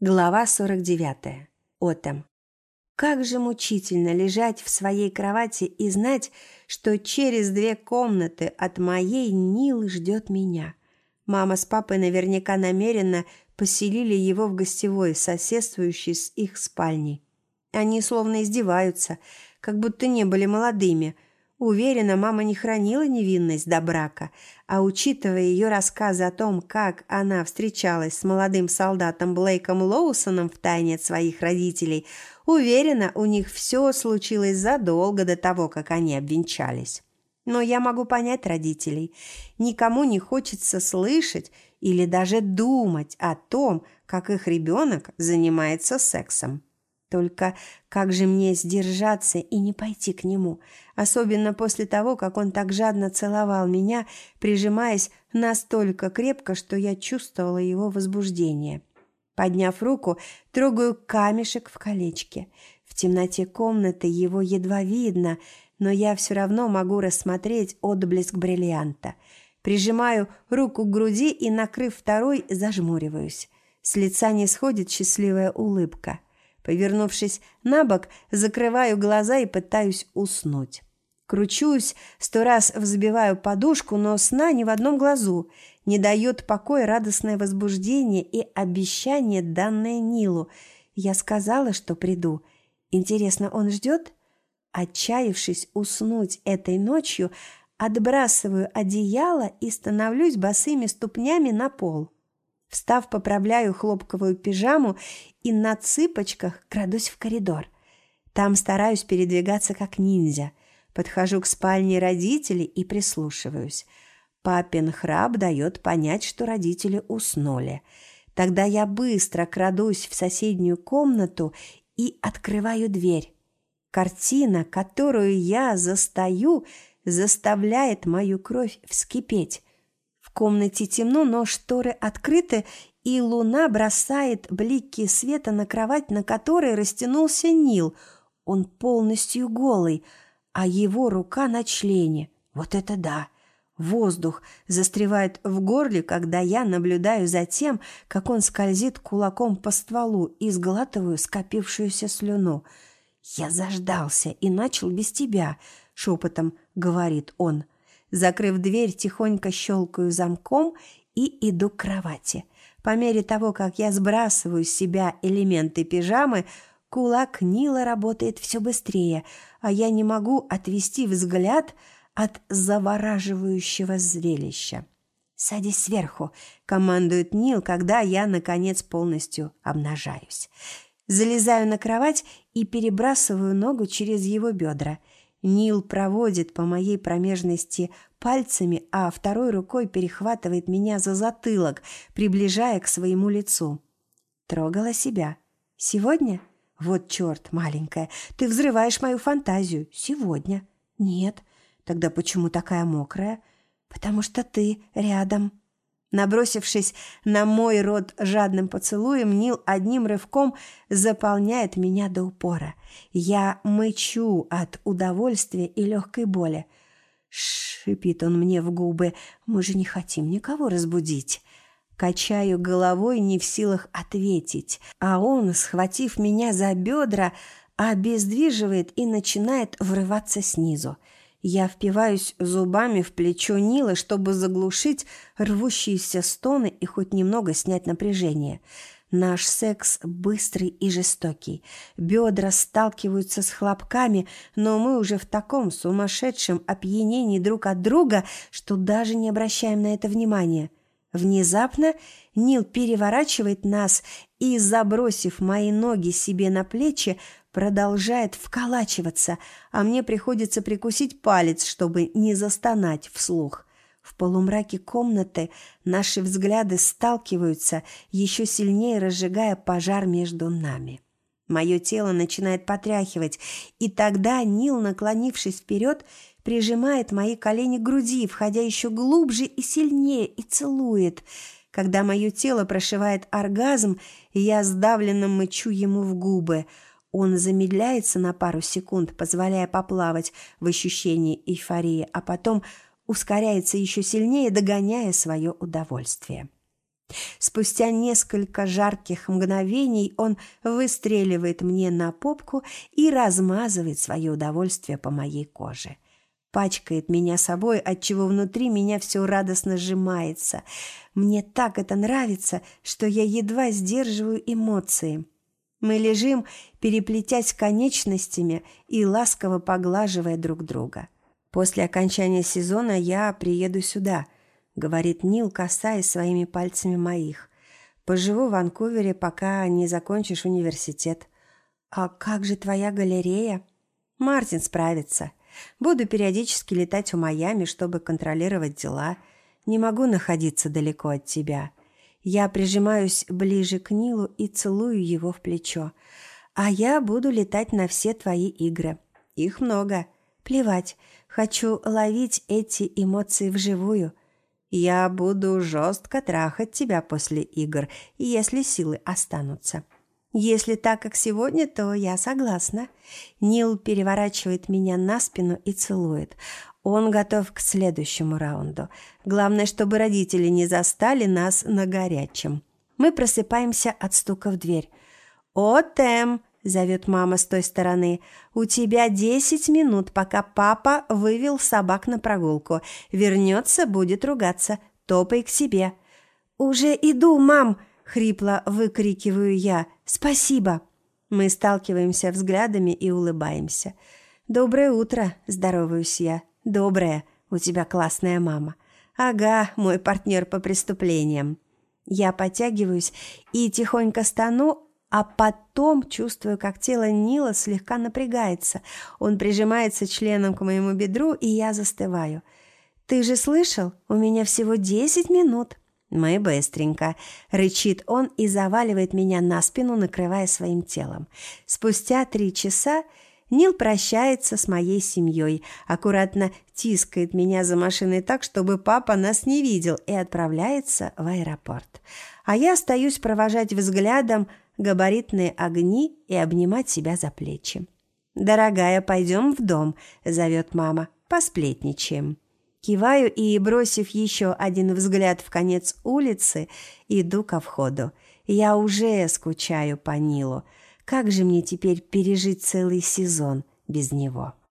Глава 49. Отом. Как же мучительно лежать в своей кровати и знать, что через 2 комнаты от моей Нил ждет меня. Мама с папой наверняка намеренно поселили его в гостевой, соседствующей с их спальней. Они словно издеваются, как будто не были молодыми. Уверена, мама не хранила невинность до брака, а учитывая ее рассказы о том, как она встречалась с молодым солдатом Блейком Лоусоном втайне от своих родителей, уверена, у них все случилось задолго до того, как они обвенчались. Но я могу понять родителей. Никому не хочется слышать или даже думать о том, как их ребенок занимается сексом. Только как же мне сдержаться и не пойти к нему, особенно после того, как он так жадно целовал меня, прижимаясь настолько крепко, что я чувствовала его возбуждение. Подняв руку, трогаю камешек в колечке. В темноте комнаты его едва видно, но я все равно могу рассмотреть отблеск бриллианта. Прижимаю руку к груди и, накрыв второй, зажмуриваюсь. С лица не сходит счастливая улыбка. Повернувшись на бок, закрываю глаза и пытаюсь уснуть. Кручусь, 100 раз взбиваю подушку, но сна ни в одном глазу. Не дает покоя радостное возбуждение и обещание, данное Нилу. Я сказала, что приду. Интересно, он ждет? Отчаявшись уснуть этой ночью, отбрасываю одеяло и становлюсь босыми ступнями на пол. Встав, поправляю хлопковую пижаму и на цыпочках крадусь в коридор. Там стараюсь передвигаться как ниндзя. Подхожу к спальне родителей и прислушиваюсь. Папин храп дает понять, что родители уснули. Тогда я быстро крадусь в соседнюю комнату и открываю дверь. Картина, которую я застаю, заставляет мою кровь вскипеть. В комнате темно, но шторы открыты, и луна бросает блики света на кровать, на которой растянулся Нил. Он полностью голый, а его рука на члене. Вот это да! Воздух застревает в горле, когда я наблюдаю за тем, как он скользит кулаком по стволу, и сглатываю скопившуюся слюну. «Я заждался и начал без тебя», — шепотом говорит он. Закрыв дверь, тихонько щелкаю замком и иду к кровати. По мере того, как я сбрасываю с себя элементы пижамы, кулак Нила работает все быстрее, а я не могу отвести взгляд от завораживающего зрелища. «Садись сверху», — командует Нил, когда я, наконец, полностью обнажаюсь. Залезаю на кровать и перебрасываю ногу через его бедра. Нил проводит по моей промежности пальцами, а второй рукой перехватывает меня за затылок, приближая к своему лицу. Трогала себя. Сегодня? Вот черт, маленькая, ты взрываешь мою фантазию. Сегодня? Нет. Тогда почему такая мокрая? Потому что ты рядом. Набросившись на мой рот жадным поцелуем, Нил одним рывком заполняет меня до упора. Я мычу от удовольствия и легкой боли. Шипит он мне в губы. Мы же не хотим никого разбудить. Качаю головой, не в силах ответить. А он, схватив меня за бедра, обездвиживает и начинает врываться снизу. Я впиваюсь зубами в плечо Нила, чтобы заглушить рвущиеся стоны и хоть немного снять напряжение. Наш секс быстрый и жестокий. Бедра сталкиваются с хлопками, но мы уже в таком сумасшедшем опьянении друг от друга, что даже не обращаем на это внимания. Внезапно Нил переворачивает нас и, забросив мои ноги себе на плечи, продолжает вколачиваться, а мне приходится прикусить палец, чтобы не застонать вслух. В полумраке комнаты наши взгляды сталкиваются, еще сильнее разжигая пожар между нами. Мое тело начинает потряхивать, и тогда Нил, наклонившись вперед, прижимает мои колени к груди, входя еще глубже и сильнее, и целует. Когда мое тело прошивает оргазм, я сдавленно мычу ему в губы. Он замедляется на пару секунд, позволяя поплавать в ощущении эйфории, а потом ускоряется еще сильнее, догоняя свое удовольствие. Спустя несколько жарких мгновений он выстреливает мне на попку и размазывает свое удовольствие по моей коже. Пачкает меня собой, отчего внутри меня все радостно сжимается. Мне так это нравится, что я едва сдерживаю эмоции. Мы лежим, переплетясь конечностями и ласково поглаживая друг друга. «После окончания сезона я приеду сюда», — говорит Нил, касаясь своими пальцами моих. «Поживу в Ванкувере, пока не закончишь университет». «А как же твоя галерея?» «Мартин справится. Буду периодически летать в Майами, чтобы контролировать дела. Не могу находиться далеко от тебя». Я прижимаюсь ближе к Нилу и целую его в плечо. «А я буду летать на все твои игры. Их много. Плевать. Хочу ловить эти эмоции вживую. Я буду жестко трахать тебя после игр, если силы останутся». «Если так, как сегодня, то я согласна». Нил переворачивает меня на спину и целует. Он готов к следующему раунду. Главное, чтобы родители не застали нас на горячем. Мы просыпаемся от стука в дверь. «О, Тэм!» – зовет мама с той стороны. «У тебя 10 минут, пока папа вывел собак на прогулку. Вернется, будет ругаться. Топай к себе». «Уже иду, мам!» – хрипло выкрикиваю я. «Спасибо!» Мы сталкиваемся взглядами и улыбаемся. «Доброе утро!» – здороваюсь я. «Доброе! У тебя классная мама!» «Ага, мой партнер по преступлениям!» Я подтягиваюсь и тихонько стану, а потом чувствую, как тело Нила слегка напрягается. Он прижимается членом к моему бедру, и я застываю. «Ты же слышал? У меня всего 10 минут!» «Мы быстренько», — рычит он и заваливает меня на спину, накрывая своим телом. Спустя 3 часа Нил прощается с моей семьей, аккуратно тискает меня за машиной так, чтобы папа нас не видел, и отправляется в аэропорт. А я остаюсь провожать взглядом габаритные огни и обнимать себя за плечи. «Дорогая, пойдем в дом», — зовет мама, — «посплетничаем». Киваю и, бросив еще один взгляд в конец улицы, иду ко входу. Я уже скучаю по Нилу. Как же мне теперь пережить целый сезон без него?